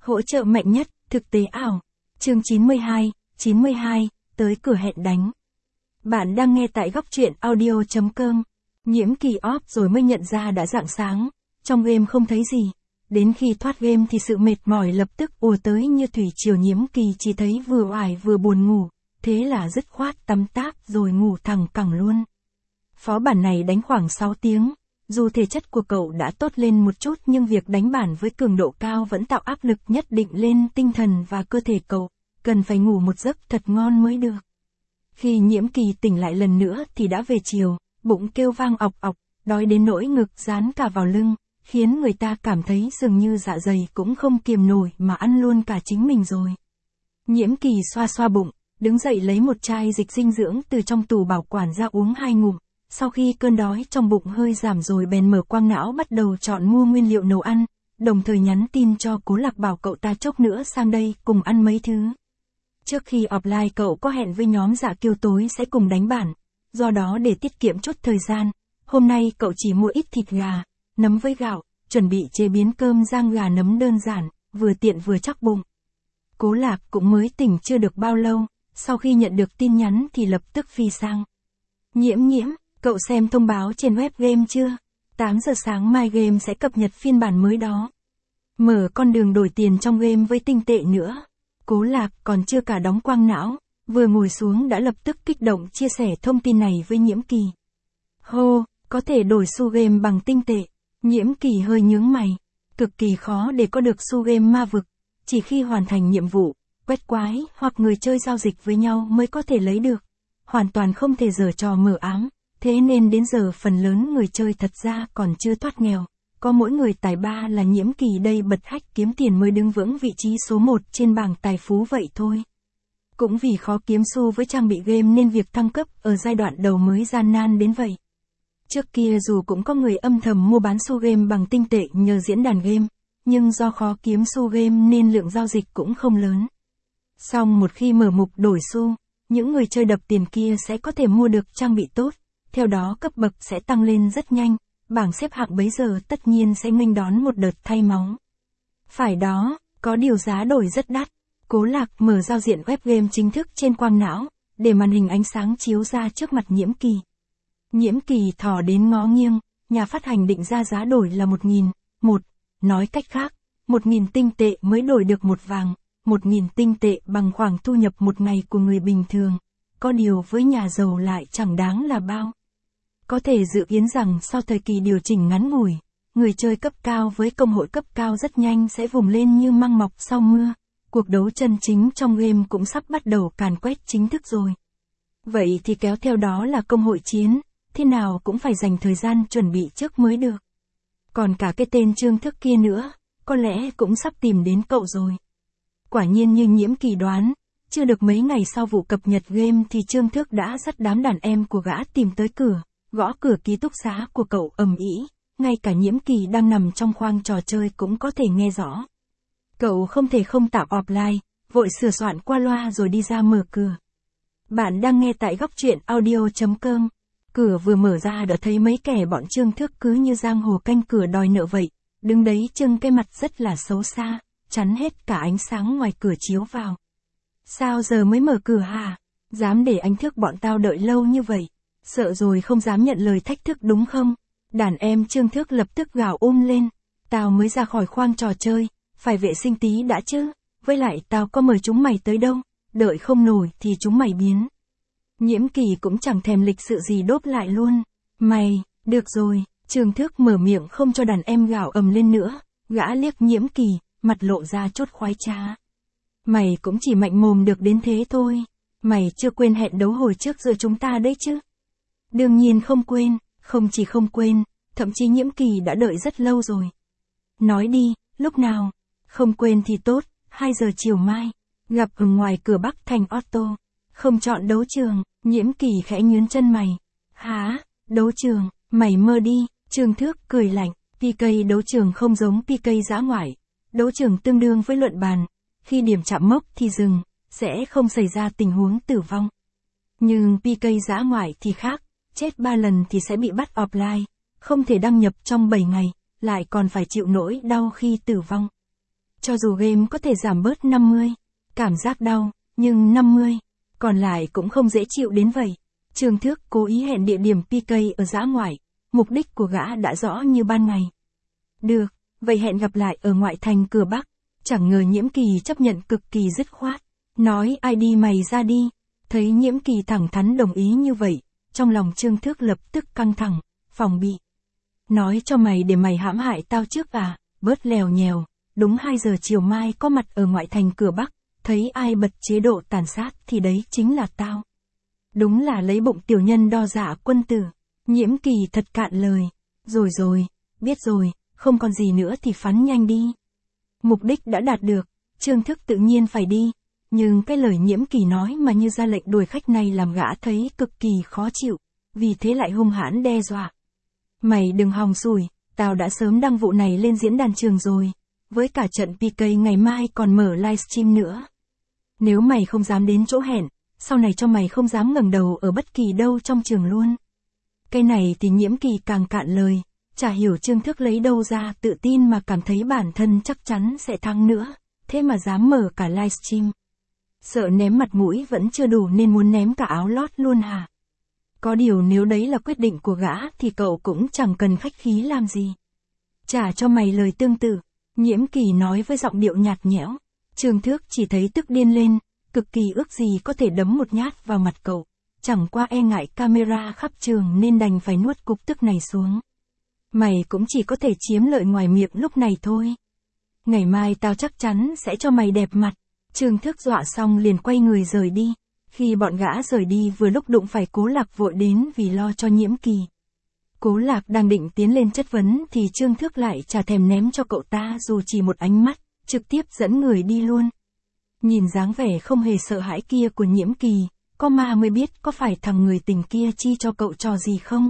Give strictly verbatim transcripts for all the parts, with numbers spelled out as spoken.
Hỗ trợ mạnh nhất, thực tế ảo. Chương chín mươi hai, chín mươi hai, tới cửa hẹn đánh. Bạn đang nghe tại góc truyện audio chấm com. Nhiễm Kỳ off rồi mới nhận ra đã rạng sáng, trong game không thấy gì. Đến khi thoát game thì sự mệt mỏi lập tức ùa tới như thủy triều. Nhiễm Kỳ chỉ thấy vừa oải vừa buồn ngủ, thế là dứt khoát tắm táp rồi ngủ thẳng cẳng luôn. Phó bản này đánh khoảng sáu tiếng, dù thể chất của cậu đã tốt lên một chút nhưng việc đánh bản với cường độ cao vẫn tạo áp lực nhất định lên tinh thần và cơ thể cậu, cần phải ngủ một giấc thật ngon mới được. Khi Nhiễm Kỳ tỉnh lại lần nữa thì đã về chiều, bụng kêu vang ọc ọc, đói đến nỗi ngực dán cả vào lưng, khiến người ta cảm thấy dường như dạ dày cũng không kiềm nổi mà ăn luôn cả chính mình rồi. Nhiễm Kỳ xoa xoa bụng, đứng dậy lấy một chai dịch dinh dưỡng từ trong tủ bảo quản ra uống hai ngụm. Sau khi cơn đói trong bụng hơi giảm rồi bèn mở quang não bắt đầu chọn mua nguyên liệu nấu ăn, đồng thời nhắn tin cho Cố Lạc bảo cậu ta chốc nữa sang đây cùng ăn mấy thứ. Trước khi offline cậu có hẹn với nhóm Dạ Kiêu tối sẽ cùng đánh bản, do đó để tiết kiệm chút thời gian, hôm nay cậu chỉ mua ít thịt gà, nấm với gạo, chuẩn bị chế biến cơm rang gà nấm đơn giản, vừa tiện vừa chắc bụng. Cố Lạc cũng mới tỉnh chưa được bao lâu, sau khi nhận được tin nhắn thì lập tức phi sang. Nhiễm nhiễm, cậu xem thông báo trên web game chưa? tám giờ sáng mai game sẽ cập nhật phiên bản mới đó. Mở con đường đổi tiền trong game với tinh tệ nữa. Cố Lạc còn chưa cả đóng quang não, vừa ngồi xuống đã lập tức kích động chia sẻ thông tin này với Nhiễm Kỳ. Hô, có thể đổi xu game bằng tinh tệ. Nhiễm Kỳ hơi nhướng mày. Cực kỳ khó để có được xu game ma vực, chỉ khi hoàn thành nhiệm vụ, quét quái hoặc người chơi giao dịch với nhau mới có thể lấy được. Hoàn toàn không thể giở trò mờ ám. Thế nên đến giờ phần lớn người chơi thật ra còn chưa thoát nghèo, có mỗi người tài ba là Nhiễm Kỳ đây bật hack kiếm tiền mới đứng vững vị trí số một trên bảng tài phú vậy thôi. Cũng vì khó kiếm xu với trang bị game nên việc thăng cấp ở giai đoạn đầu mới gian nan đến vậy. Trước kia dù cũng có người âm thầm mua bán xu game bằng tinh tệ nhờ diễn đàn game, nhưng do khó kiếm xu game nên lượng giao dịch cũng không lớn. Song một khi mở mục đổi xu, những người chơi đập tiền kia sẽ có thể mua được trang bị tốt. Theo đó cấp bậc sẽ tăng lên rất nhanh, bảng xếp hạng bấy giờ tất nhiên sẽ nghênh đón một đợt thay máu. Phải đó, có điều giá đổi rất đắt. Cố Lạc mở giao diện web game chính thức trên quang não, để màn hình ánh sáng chiếu ra trước mặt Nhiễm Kỳ. Nhiễm Kỳ thò đến ngó nghiêng, nhà phát hành định ra giá đổi là một nghìn, một, nói cách khác, một nghìn tinh tệ mới đổi được một vàng, một nghìn tinh tệ bằng khoảng thu nhập một ngày của người bình thường, có điều với nhà giàu lại chẳng đáng là bao. Có thể dự kiến rằng sau thời kỳ điều chỉnh ngắn ngủi, người chơi cấp cao với công hội cấp cao rất nhanh sẽ vùng lên như măng mọc sau mưa. Cuộc đấu chân chính trong game cũng sắp bắt đầu càn quét chính thức rồi. Vậy thì kéo theo đó là công hội chiến, thế nào cũng phải dành thời gian chuẩn bị trước mới được. Còn cả cái tên Trương Thức kia nữa, có lẽ cũng sắp tìm đến cậu rồi. Quả nhiên như Nhiễm Kỳ đoán, chưa được mấy ngày sau vụ cập nhật game thì Trương Thức đã dắt đám đàn em của gã tìm tới cửa. Gõ cửa ký túc xá của cậu ầm ĩ, ngay cả Nhiễm Kỳ đang nằm trong khoang trò chơi cũng có thể nghe rõ. Cậu không thể không tạm offline, vội sửa soạn qua loa rồi đi ra mở cửa. Bạn đang nghe tại góc truyện audio chấm com. Cửa vừa mở ra đã thấy mấy kẻ bọn Trương Thức cứ như giang hồ canh cửa đòi nợ vậy, đứng đấy trưng cái mặt rất là xấu xa, chắn hết cả ánh sáng ngoài cửa chiếu vào. Sao giờ mới mở cửa hả? Dám để anh Thức bọn tao đợi lâu như vậy? Sợ rồi không dám nhận lời thách thức đúng không? Đàn em Trương Thức lập tức gào ôm lên. Tao mới ra khỏi khoang trò chơi, phải vệ sinh tí đã chứ. Với lại tao có mời chúng mày tới đâu, đợi không nổi thì chúng mày biến. Nhiễm Kỳ cũng chẳng thèm lịch sự gì đốp lại luôn. Mày, được rồi, Trương Thức mở miệng không cho đàn em gào ầm lên nữa. Gã liếc Nhiễm Kỳ, mặt lộ ra chút khoái trá. Mày cũng chỉ mạnh mồm được đến thế thôi. Mày chưa quên hẹn đấu hồi trước giữa chúng ta đấy chứ? Đương nhiên không quên, không chỉ không quên, thậm chí Nhiễm Kỳ đã đợi rất lâu rồi. Nói đi, lúc nào? Không quên thì tốt, hai giờ chiều mai, gặp ở ngoài cửa Bắc Thành Auto. Không chọn đấu trường, Nhiễm Kỳ khẽ nhướng chân mày. Hả, đấu trường, mày mơ đi, Trương Thức cười lạnh, pê ca đấu trường không giống pê ca dã ngoại. Đấu trường tương đương với luận bàn, khi điểm chạm mốc thì dừng, sẽ không xảy ra tình huống tử vong. Nhưng pê ca dã ngoại thì khác. Chết ba lần thì sẽ bị bắt offline, không thể đăng nhập trong bảy ngày, lại còn phải chịu nỗi đau khi tử vong. Cho dù game có thể giảm bớt năm mươi, cảm giác đau, nhưng năm mươi, còn lại cũng không dễ chịu đến vậy. Trương Thước cố ý hẹn địa điểm pê ca ở dã ngoại, mục đích của gã đã rõ như ban ngày. Được, vậy hẹn gặp lại ở ngoại thành cửa Bắc. Chẳng ngờ Nhiễm Kỳ chấp nhận cực kỳ dứt khoát, nói ai đi mày ra đi. Thấy Nhiễm Kỳ thẳng thắn đồng ý như vậy, trong lòng Trương Thước lập tức căng thẳng, phòng bị. Nói cho mày để mày hãm hại tao trước à, bớt lèo nhèo, đúng hai giờ chiều mai có mặt ở ngoại thành cửa Bắc, thấy ai bật chế độ tàn sát thì đấy chính là tao. Đúng là lấy bụng tiểu nhân đo dạ quân tử. Nhiễm Kỳ thật cạn lời. Rồi rồi, biết rồi, không còn gì nữa thì phắn nhanh đi. Mục đích đã đạt được, Trương Thước tự nhiên phải đi. Nhưng cái lời Nhiễm Kỳ nói mà như ra lệnh đuổi khách này làm gã thấy cực kỳ khó chịu, vì thế lại hung hãn đe dọa. Mày đừng hòng sủi, tao đã sớm đăng vụ này lên diễn đàn trường rồi, với cả trận pê ca ngày mai còn mở livestream nữa. Nếu mày không dám đến chỗ hẹn, sau này cho mày không dám ngẩng đầu ở bất kỳ đâu trong trường luôn. Cái này thì Nhiễm Kỳ càng cạn lời, chả hiểu Trương Thước lấy đâu ra tự tin mà cảm thấy bản thân chắc chắn sẽ thắng nữa, thế mà dám mở cả livestream. Sợ ném mặt mũi vẫn chưa đủ nên muốn ném cả áo lót luôn hả? Có điều nếu đấy là quyết định của gã thì cậu cũng chẳng cần khách khí làm gì. Trả cho mày lời tương tự, Nhiễm Kỳ nói với giọng điệu nhạt nhẽo. Trương Thước chỉ thấy tức điên lên, cực kỳ ước gì có thể đấm một nhát vào mặt cậu. Chẳng qua e ngại camera khắp trường nên đành phải nuốt cục tức này xuống. Mày cũng chỉ có thể chiếm lợi ngoài miệng lúc này thôi. Ngày mai tao chắc chắn sẽ cho mày đẹp mặt. Trương Thước dọa xong liền quay người rời đi. Khi bọn gã rời đi vừa lúc đụng phải Cố Lạc vội đến vì lo cho Nhiễm Kỳ. Cố Lạc đang định tiến lên chất vấn thì Trương Thước lại chả thèm ném cho cậu ta dù chỉ một ánh mắt, trực tiếp dẫn người đi luôn. Nhìn dáng vẻ không hề sợ hãi kia của Nhiễm Kỳ, có ma mới biết có phải thằng người tình kia chi cho cậu trò gì không?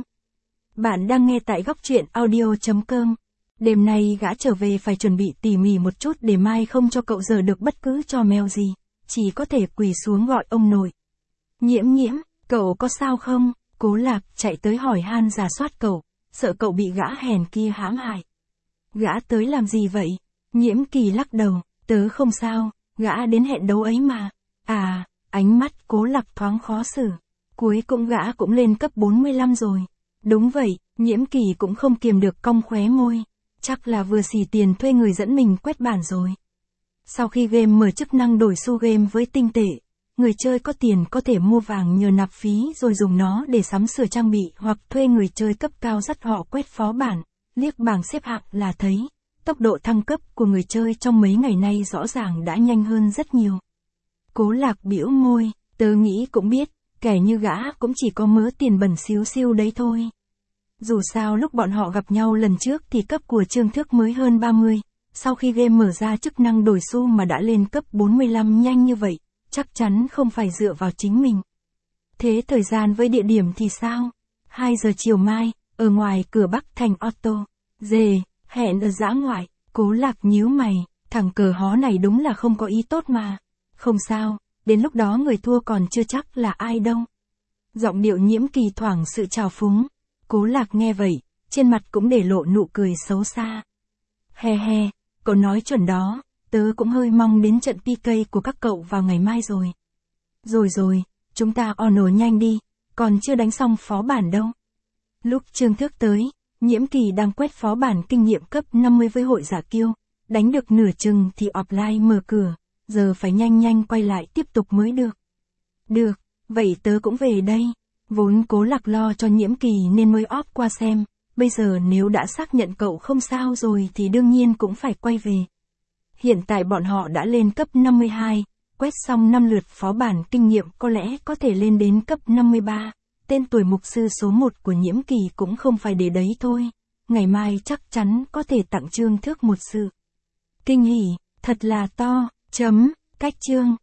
Bạn đang nghe tại góc truyện audio chấm com. Đêm nay gã trở về phải chuẩn bị tỉ mỉ một chút để mai không cho cậu giờ được bất cứ trò mèo gì, chỉ có thể quỳ xuống gọi ông nội. Nhiễm Nhiễm, cậu có sao không? Cố Lạc chạy tới hỏi han rà soát cậu, sợ cậu bị gã hèn kia hãm hại. Gã tới làm gì vậy? Nhiễm Kỳ lắc đầu, tớ không sao, gã đến hẹn đấu ấy mà. À, ánh mắt Cố Lạc thoáng khó xử. Cuối cùng gã cũng lên cấp bốn mươi lăm rồi. Đúng vậy, Nhiễm Kỳ cũng không kiềm được cong khóe môi. Chắc là vừa xì tiền thuê người dẫn mình quét bản rồi. Sau khi game mở chức năng đổi xu game với tinh tệ, người chơi có tiền có thể mua vàng nhờ nạp phí rồi dùng nó để sắm sửa trang bị hoặc thuê người chơi cấp cao dắt họ quét phó bản, liếc bảng xếp hạng là thấy. Tốc độ thăng cấp của người chơi trong mấy ngày nay rõ ràng đã nhanh hơn rất nhiều. Cố Lạc bĩu môi, tớ nghĩ cũng biết, kẻ như gã cũng chỉ có mớ tiền bẩn xíu xiu đấy thôi. Dù sao lúc bọn họ gặp nhau lần trước thì cấp của Trương Thước mới hơn ba mươi, sau khi game mở ra chức năng đổi xu mà đã lên cấp bốn mươi lăm nhanh như vậy, chắc chắn không phải dựa vào chính mình. Thế thời gian với địa điểm thì sao? hai giờ chiều mai, ở ngoài cửa Bắc thành Otto. Dề, hẹn ở dã ngoại. Cố Lạc nhíu mày, thằng cờ hó này đúng là không có ý tốt mà. Không sao, đến lúc đó người thua còn chưa chắc là ai đâu. Giọng điệu Nhiễm Kỳ thoảng sự trào phúng. Cố Lạc nghe vậy, trên mặt cũng để lộ nụ cười xấu xa. He he, cậu nói chuẩn đó, tớ cũng hơi mong đến trận pê ca của các cậu vào ngày mai rồi. Rồi rồi, chúng ta honor nhanh đi, còn chưa đánh xong phó bản đâu. Lúc Trương Thước tới, Nhiễm Kỳ đang quét phó bản kinh nghiệm cấp năm mươi với hội giả kiêu, đánh được nửa chừng thì offline mở cửa, giờ phải nhanh nhanh quay lại tiếp tục mới được. Được, vậy tớ cũng về đây. Vốn Cố Lạc lo cho Nhiễm Kỳ nên mới off qua xem, bây giờ nếu đã xác nhận cậu không sao rồi thì đương nhiên cũng phải quay về. Hiện tại bọn họ đã lên cấp năm mươi hai, quét xong năm lượt phó bản kinh nghiệm có lẽ có thể lên đến cấp năm mươi ba, tên tuổi mục sư số một của Nhiễm Kỳ cũng không phải để đấy thôi, ngày mai chắc chắn có thể tặng Trương Thước một sự kinh hỉ, thật là to, chấm, cách chương.